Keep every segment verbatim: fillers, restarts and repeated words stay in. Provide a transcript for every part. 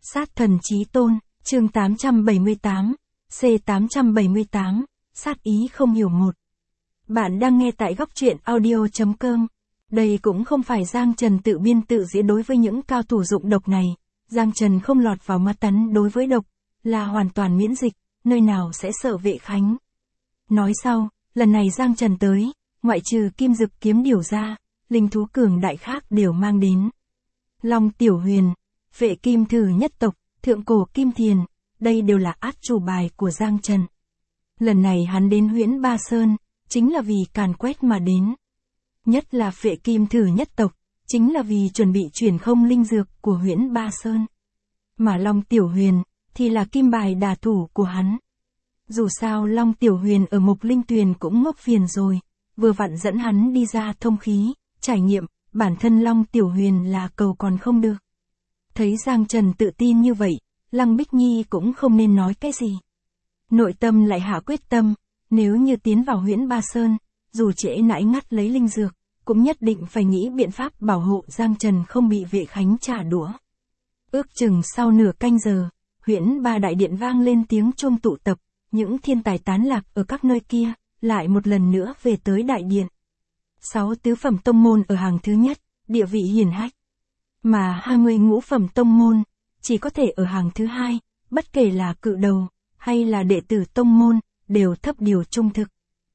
Sát thần chí tôn, chương tám trăm bảy mươi tám, C tám trăm bảy mươi tám, sát ý không hiểu một. Bạn đang nghe tại góc truyện audio chấm com. Đây cũng không phải Giang Trần tự biên tự diễn đối với những cao thủ dụng độc này. Giang Trần không lọt vào ma tấn đối với độc, là hoàn toàn miễn dịch, nơi nào sẽ sợ Vệ Khánh. Nói sau, lần này Giang Trần tới, ngoại trừ kim dực kiếm điểu ra, linh thú cường đại khác đều mang đến. Long Tiểu Huyền, Vệ Kim Thử nhất tộc, Thượng Cổ Kim Thiền, đây đều là át chủ bài của Giang Trần. Lần này hắn đến Huyễn Ba Sơn, chính là vì càn quét mà đến. Nhất là Vệ Kim Thử nhất tộc, chính là vì chuẩn bị chuyển không linh dược của Huyễn Ba Sơn. Mà Long Tiểu Huyền, thì là kim bài đả thủ của hắn. Dù sao Long Tiểu Huyền ở Mộc Linh Tuyền cũng ngốc phiền rồi, vừa vặn dẫn hắn đi ra thông khí, trải nghiệm, bản thân Long Tiểu Huyền là cầu còn không được. Thấy Giang Trần tự tin như vậy, Lăng Bích Nhi cũng không nên nói cái gì. Nội tâm lại hạ quyết tâm, nếu như tiến vào Huyễn Ba Sơn, dù trễ nãi ngắt lấy linh dược, cũng nhất định phải nghĩ biện pháp bảo hộ Giang Trần không bị Vệ Khánh trả đũa. Ước chừng sau nửa canh giờ, Huyễn Ba Đại Điện vang lên tiếng chuông tụ tập, những thiên tài tán lạc ở các nơi kia, lại một lần nữa về tới đại điện. Sáu tứ phẩm tông môn ở hàng thứ nhất, địa vị hiển hách. Mà hai mươi ngũ phẩm tông môn, chỉ có thể ở hàng thứ hai, bất kể là cự đầu, hay là đệ tử tông môn, đều thấp điều trung thực.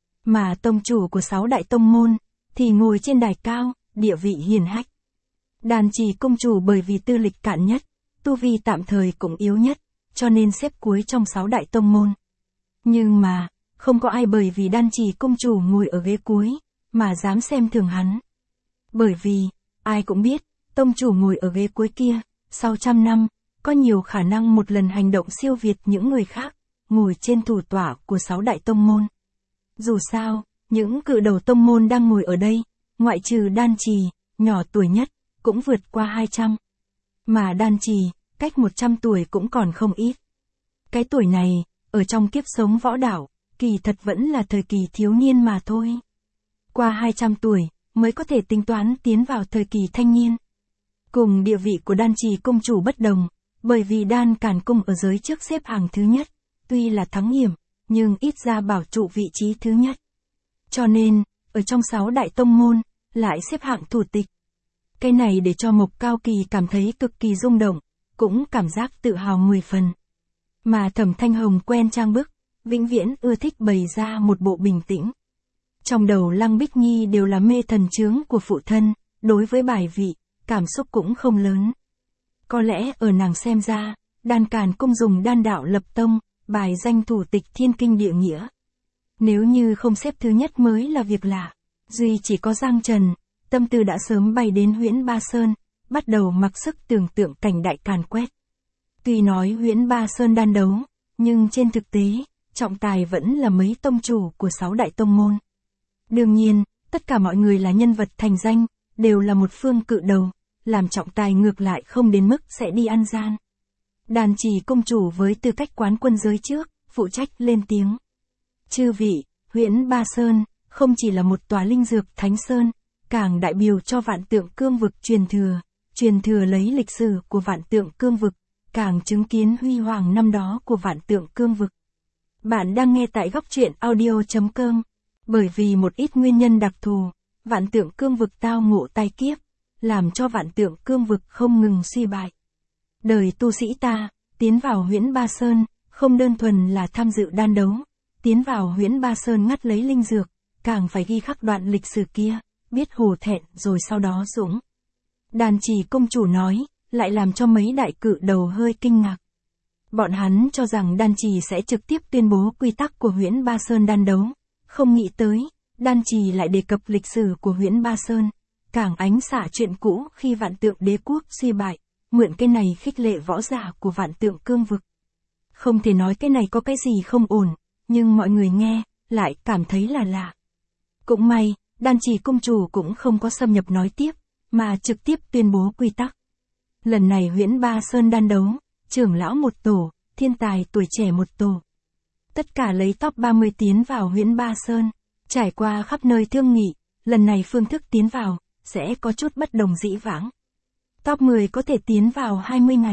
Mà tông chủ của sáu đại tông môn, thì ngồi trên đài cao, địa vị hiển hách. Đàn Trì công chủ bởi vì tư lịch cạn nhất, tu vi tạm thời cũng yếu nhất, cho nên xếp cuối trong sáu đại tông môn. Nhưng mà, không có ai bởi vì Đan Trì công chủ ngồi ở ghế cuối, mà dám xem thường hắn. Bởi vì, ai cũng biết, tông chủ ngồi ở ghế cuối kia, sau trăm năm, có nhiều khả năng một lần hành động siêu việt những người khác, ngồi trên thủ tọa của sáu đại tông môn. Dù sao, những cự đầu tông môn đang ngồi ở đây, ngoại trừ Đan Trì, nhỏ tuổi nhất, cũng vượt qua hai trăm. Mà Đan Trì, cách một trăm tuổi cũng còn không ít. Cái tuổi này, ở trong kiếp sống võ đạo, kỳ thật vẫn là thời kỳ thiếu niên mà thôi. Qua hai trăm tuổi, mới có thể tính toán tiến vào thời kỳ thanh niên. Cùng địa vị của Đan Trì công chủ bất đồng, bởi vì Đan Càn Cung ở giới trước xếp hàng thứ nhất, tuy là thắng hiểm, nhưng ít ra bảo trụ vị trí thứ nhất. Cho nên, ở trong sáu đại tông môn, lại xếp hạng thủ tịch. Cái này để cho Mộc Cao Kỳ cảm thấy cực kỳ rung động, cũng cảm giác tự hào mười phần. Mà Thẩm Thanh Hồng quen trang bức, vĩnh viễn ưa thích bày ra một bộ bình tĩnh. Trong đầu Lăng Bích Nhi đều là mê thần chướng của phụ thân, đối với bài vị, cảm xúc cũng không lớn. Có lẽ ở nàng xem ra, Đan Càn Cung dùng đan đạo lập tông, bài danh thủ tịch thiên kinh địa nghĩa. Nếu như không xếp thứ nhất mới là việc lạ. Duy chỉ có Giang Trần, tâm tư đã sớm bay đến Huyễn Ba Sơn, bắt đầu mặc sức tưởng tượng cảnh đại càn quét. Tuy nói Huyễn Ba Sơn đan đấu, nhưng trên thực tế, trọng tài vẫn là mấy tông chủ của sáu đại tông môn. Đương nhiên, tất cả mọi người là nhân vật thành danh, đều là một phương cự đầu, làm trọng tài ngược lại không đến mức sẽ đi ăn gian. Đàn Trì công chủ với tư cách quán quân giới trước, phụ trách lên tiếng. Chư vị, Huyễn Ba Sơn, không chỉ là một tòa linh dược thánh sơn, càng đại biểu cho vạn tượng cương vực truyền thừa, truyền thừa lấy lịch sử của vạn tượng cương vực, càng chứng kiến huy hoàng năm đó của vạn tượng cương vực. Bạn đang nghe tại góc truyện audio chấm com. Bởi vì một ít nguyên nhân đặc thù, vạn tượng cương vực tao ngộ tai kiếp, làm cho vạn tượng cương vực không ngừng suy bại. Đời tu sĩ ta, tiến vào Huyễn Ba Sơn, không đơn thuần là tham dự đan đấu, tiến vào Huyễn Ba Sơn ngắt lấy linh dược, càng phải ghi khắc đoạn lịch sử kia, biết hổ thẹn rồi sau đó dũng. Đàn Trì công chủ nói, lại làm cho mấy đại cự đầu hơi kinh ngạc. Bọn hắn cho rằng Đan Trì sẽ trực tiếp tuyên bố quy tắc của Huyễn Ba Sơn đan đấu, không nghĩ tới, Đan Trì lại đề cập lịch sử của Huyễn Ba Sơn, càng ánh xạ chuyện cũ khi vạn tượng đế quốc suy bại, mượn cái này khích lệ võ giả của vạn tượng cương vực. Không thể nói cái này có cái gì không ổn, nhưng mọi người nghe, lại cảm thấy là lạ. Cũng may, Đan Trì công chủ cũng không có xâm nhập nói tiếp, mà trực tiếp tuyên bố quy tắc. Lần này Huyễn Ba Sơn đan đấu, trưởng lão một tổ, thiên tài tuổi trẻ một tổ. Tất cả lấy top ba mươi tiến vào Huyễn Ba Sơn, trải qua khắp nơi thương nghị, lần này phương thức tiến vào, sẽ có chút bất đồng dĩ vãng. Top mười có thể tiến vào hai mươi ngày,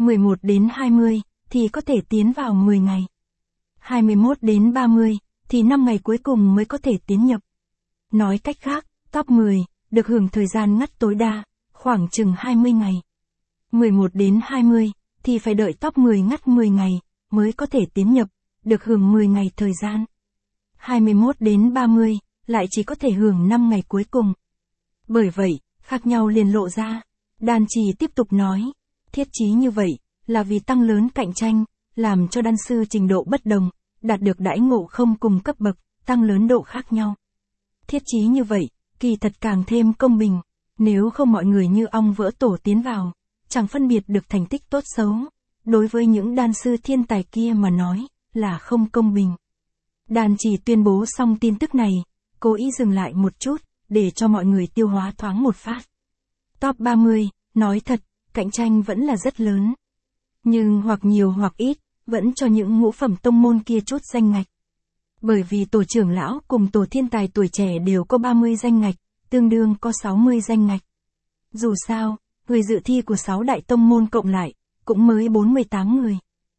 mười một đến hai mươi, thì có thể tiến vào mười ngày. hai mươi mốt đến ba mươi, thì năm ngày cuối cùng mới có thể tiến nhập. Nói cách khác, top mười, được hưởng thời gian ngắt tối đa, khoảng chừng hai mươi ngày. mười một đến hai mươi, thì phải đợi top mười ngắt mười ngày, mới có thể tiến nhập, được hưởng mười ngày thời gian. hai mươi mốt đến ba mươi, lại chỉ có thể hưởng năm ngày cuối cùng. Bởi vậy, khác nhau liền lộ ra. Đan Trì tiếp tục nói, thiết chí như vậy, là vì tăng lớn cạnh tranh, làm cho đan sư trình độ bất đồng, đạt được đãi ngộ không cùng cấp bậc, tăng lớn độ khác nhau. Thiết chí như vậy, kỳ thật càng thêm công bình, nếu không mọi người như ong vỡ tổ tiến vào, chẳng phân biệt được thành tích tốt xấu, đối với những đan sư thiên tài kia mà nói, là không công bình. Đan Trì tuyên bố xong tin tức này, cố ý dừng lại một chút, để cho mọi người tiêu hóa thoáng một phát. Top ba mươi, nói thật, cạnh tranh vẫn là rất lớn. Nhưng hoặc nhiều hoặc ít, vẫn cho những ngũ phẩm tông môn kia chút danh ngạch. Bởi vì tổ trưởng lão cùng tổ thiên tài tuổi trẻ đều có ba mươi danh ngạch, tương đương có sáu mươi danh ngạch. Dù sao, người dự thi của sáu đại tông môn cộng lại, cũng mới bốn mươi tám người.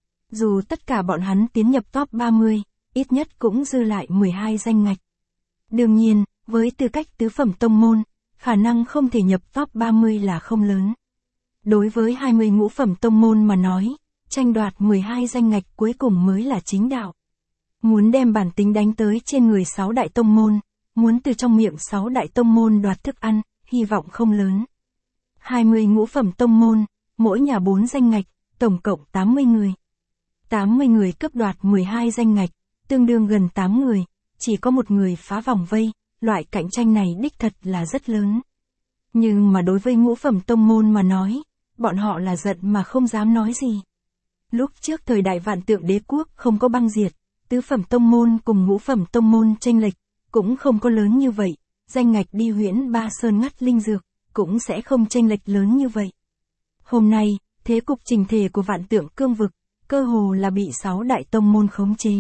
Dù tất cả bọn hắn tiến nhập top ba mươi, ít nhất cũng dư lại mười hai danh ngạch. Đương nhiên, với tư cách tứ phẩm tông môn, khả năng không thể nhập top ba mươi là không lớn. Đối với hai mươi ngũ phẩm tông môn mà nói, tranh đoạt mười hai danh ngạch cuối cùng mới là chính đạo. Muốn đem bản tính đánh tới trên người sáu đại tông môn, muốn từ trong miệng sáu đại tông môn đoạt thức ăn, hy vọng không lớn. hai mươi ngũ phẩm tông môn, mỗi nhà bốn danh ngạch, tổng cộng tám mươi người. tám mươi người cướp đoạt mười hai danh ngạch, tương đương gần tám người, chỉ có một người phá vòng vây, loại cạnh tranh này đích thật là rất lớn. Nhưng mà đối với ngũ phẩm tông môn mà nói, bọn họ là giận mà không dám nói gì. Lúc trước thời đại vạn tượng đế quốc không có băng diệt, tứ phẩm tông môn cùng ngũ phẩm tông môn chênh lệch, cũng không có lớn như vậy, danh ngạch đi huyễn ba sơn ngắt linh dược, cũng sẽ không chênh lệch lớn như vậy. Hôm nay, thế cục trình thể của vạn tượng cương vực, cơ hồ là bị sáu đại tông môn khống chế.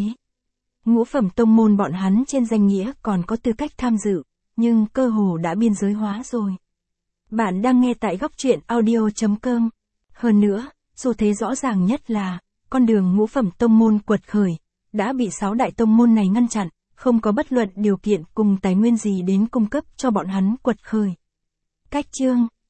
Ngũ phẩm tông môn bọn hắn trên danh nghĩa còn có tư cách tham dự, nhưng cơ hồ đã biên giới hóa rồi. Bạn đang nghe tại góc truyện audio chấm com. Hơn nữa, xu thế rõ ràng nhất là, con đường ngũ phẩm tông môn quật khởi, đã bị sáu đại tông môn này ngăn chặn, không có bất luận điều kiện cùng tài nguyên gì đến cung cấp cho bọn hắn quật khởi. Cách chương